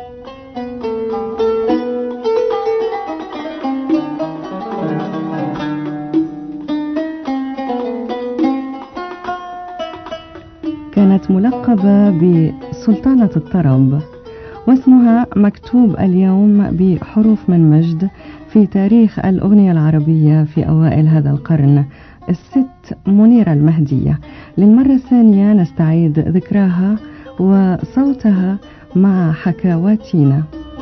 كانت ملقبة بسلطانة الطرب، واسمها مكتوب اليوم بحروف من مجد في تاريخ الأغنية العربية في أوائل هذا القرن، الست منيرة المهدية. للمرة الثانية نستعيد ذكراها وصوتها مع حكاواتنا.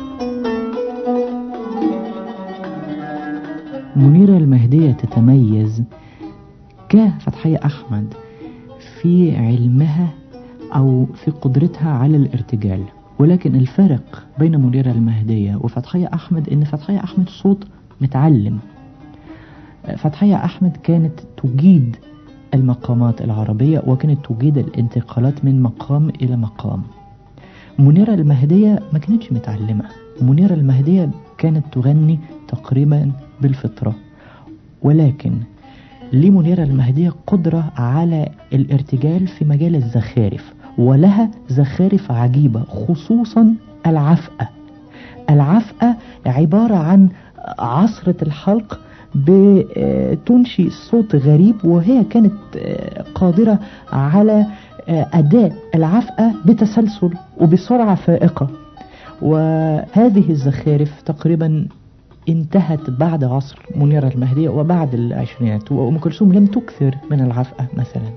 منيرة المهدية تتميز كفتحية أحمد في علمها أو في قدرتها على الارتجال، ولكن الفرق بين منيرة المهدية وفتحية أحمد إن فتحية أحمد صوت متعلم. فتحية أحمد كانت تجيد المقامات العربية وكانت تجيد الانتقالات من مقام إلى مقام. منيرة المهدية ما كانتش متعلمة، منيرة المهدية كانت تغني تقريبا بالفطرة، ولكن لمنيرة المهدية قدرة على الارتجال في مجال الزخارف، ولها زخارف عجيبة، خصوصا العفقة. العفقة عبارة عن عصرة الحلق بتنشي صوت غريب، وهي كانت قادرة على أداء العفقة بتسلسل وبسرعة فائقة. وهذه الزخارف تقريبا انتهت بعد عصر منيرة المهدية وبعد العشرينات، وأم كلثوم لم تكثر من العفقة مثلا.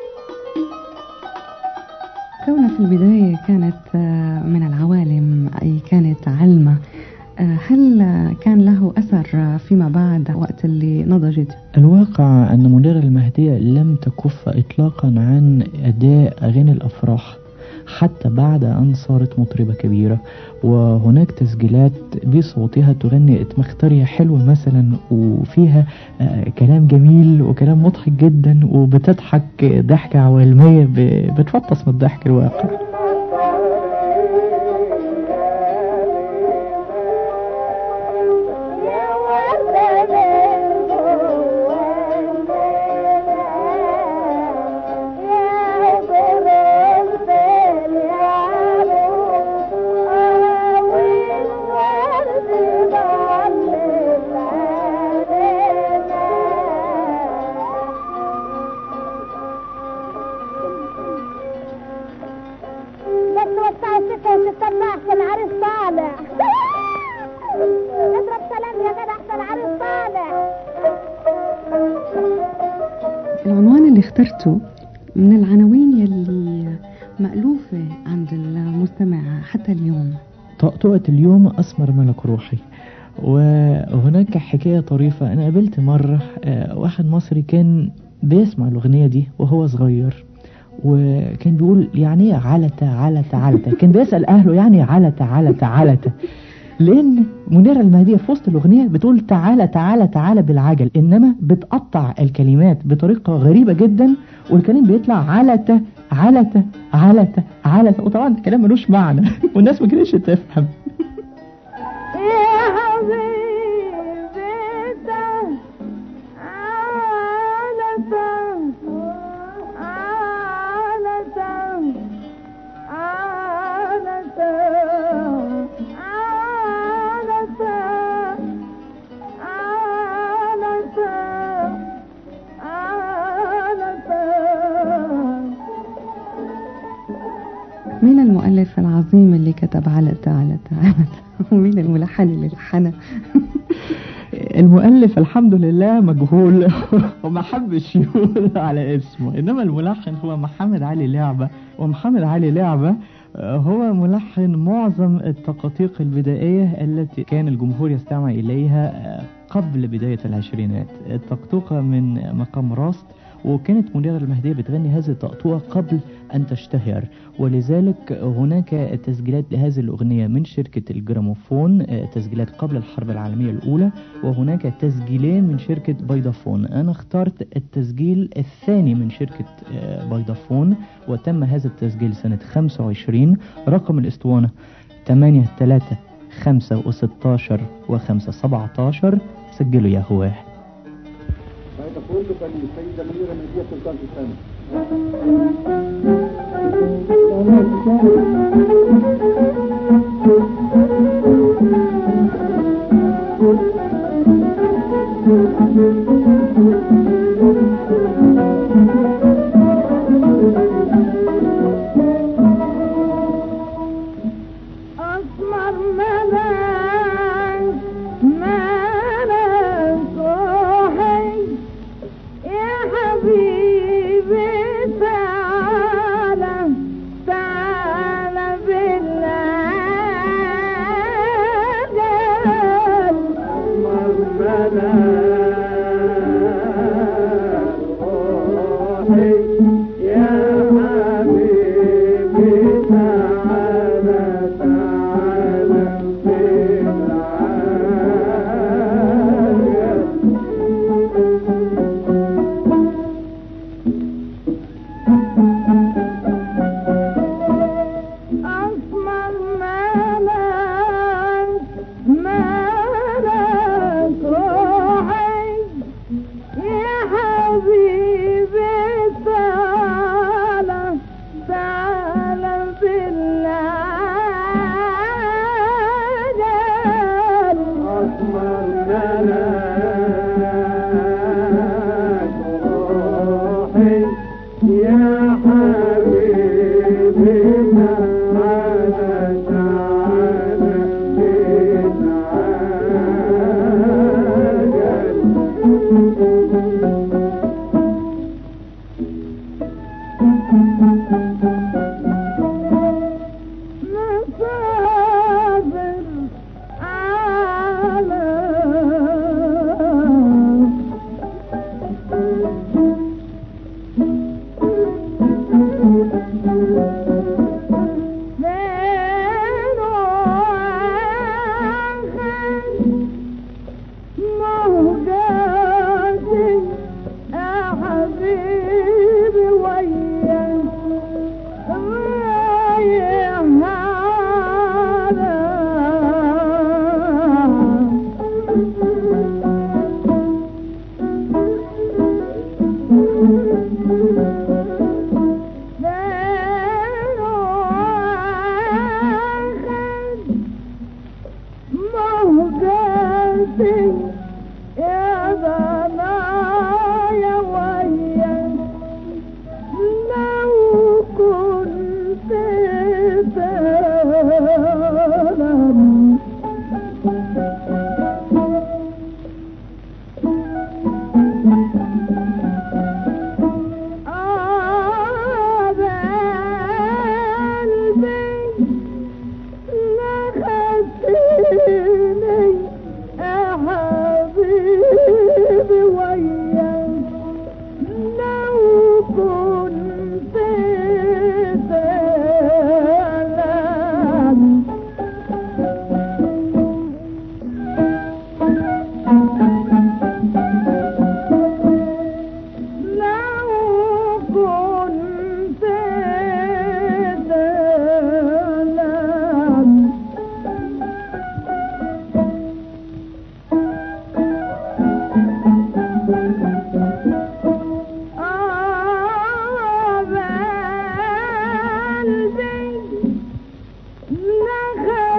كونها في البداية كانت من العوالم، أي كانت علمة، هل كان له أثر فيما بعد وقت اللي نضجت؟ الواقع أن منيرة المهدية لم تكف إطلاقا عن أداء أغاني الأفراح حتى بعد أن صارت مطربة كبيرة، وهناك تسجيلات بصوتها تغني اتمختارية حلوة مثلا، وفيها كلام جميل وكلام مضحك جدا، وبتضحك ضحكة عوالمية بتفطس من الضحك الواقع. العنوان اللي اخترته من العناوين يلي مألوفة عند المستمع حتى اليوم، طقطقة اليوم أسمر ملك روحي. وهناك حكاية طريفة، أنا قابلت مرة واحد مصري كان بيسمع الأغنية دي وهو صغير، وكان بيقول يعني ايه علتة علتة علتة، كان بيسأل أهله يعني علتة علتة علتة، لأن منيرة المهدية في وسط الأغنية بتقول تعالى تعالى تعالى بالعجل، إنما بتقطع الكلمات بطريقة غريبة جدا، والكلام بيطلع علتة علتة علتة علتة، وطبعا الكلام ملوش معنى والناس ما كانتش تفهم. مين المؤلف العظيم اللي كتب علتة علتة علتة؟ ومين الملحن اللي لحنها؟ المؤلف الحمد لله مجهول وما حبش يقول على اسمه، إنما الملحن هو محمد علي لعبة. ومحمد علي لعبة هو ملحن معظم التقاطيق البدائية التي كان الجمهور يستمع إليها قبل بداية العشرينات. التقطوقة من مقام راست، وكانت منيرة المهدية بتغني هذه التقطوقة قبل أن تشتهر، ولذلك هناك تسجيلات لهذه الأغنية من شركة الجراموفون، تسجيلات قبل الحرب العالمية الأولى، وهناك تسجيلين من شركة بيضافون. أنا اخترت التسجيل الثاني من شركة بيضافون، وتم هذا التسجيل سنة 25. رقم الاسطوانة 8-3-5-16 و5-17. سجلوا يا هواه. فللسيدة منيرة المهدية سلطان الثاني.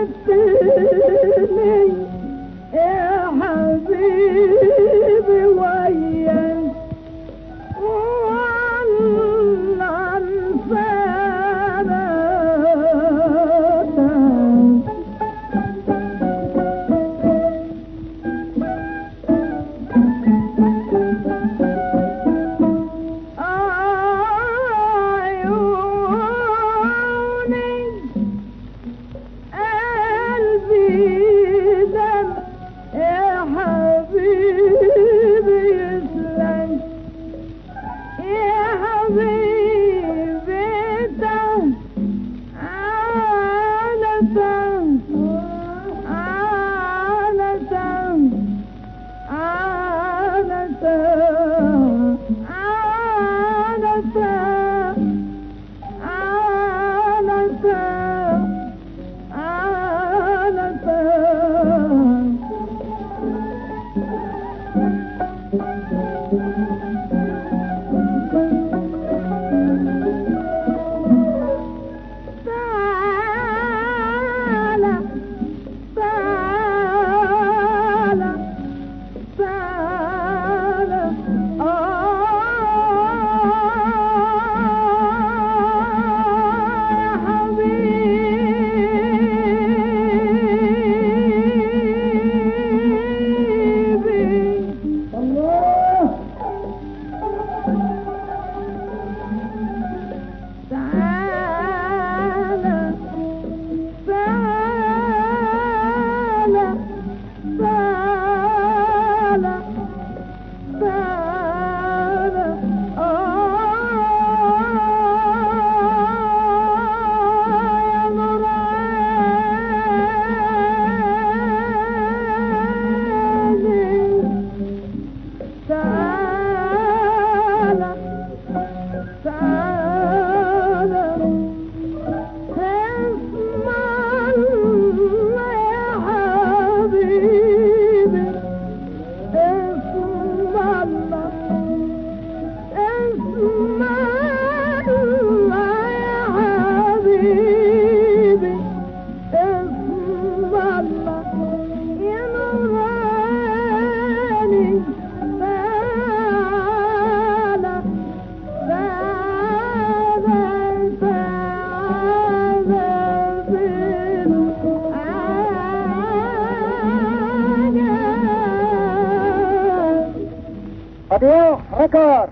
راديو ريكورد.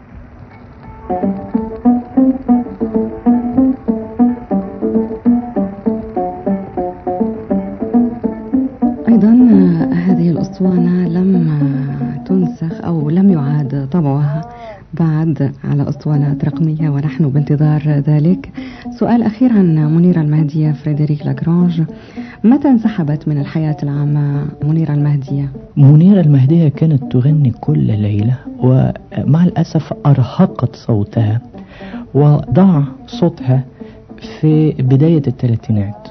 أيضا هذه الأسطوانة لم تنسخ أو لم يعاد طبعها بعد على أسطوانات رقمية ونحن بانتظار ذلك. سؤال أخير عن منيرة المهدية فريدريك لاغرانج، متى انسحبت من الحياة العامة منيرة المهدية؟ منيرة المهدية كانت تغني كل ليلة، ومع الأسف أرهقت صوتها وضاع صوتها في بداية الثلاثينات،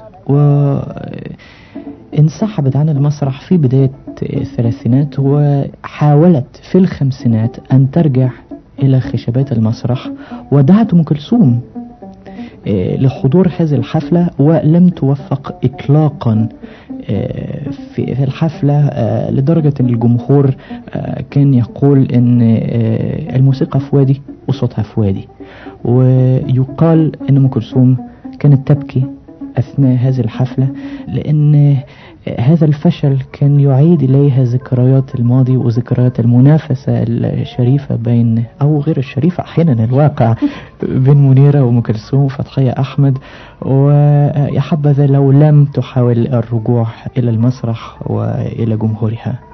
وانسحبت عن المسرح في بداية الثلاثينات، وحاولت في الخمسينات أن ترجع إلى خشبات المسرح، ودعت أم كلثوم لحضور هذه الحفلة ولم توفق إطلاقا في الحفلة، لدرجة أن الجمهور كان يقول أن الموسيقى في وادي وصوتها في وادي، ويقال أن أم كلثوم كانت تبكي أثناء هذه الحفلة، لأن هذا الفشل كان يعيد إليها ذكريات الماضي وذكريات المنافسة الشريفة بين، أو غير الشريفة أحيانا الواقع، بين منيرة وأم كلثوم وفتحية أحمد. ويا حبذا لو لم تحاول الرجوع إلى المسرح وإلى جمهورها.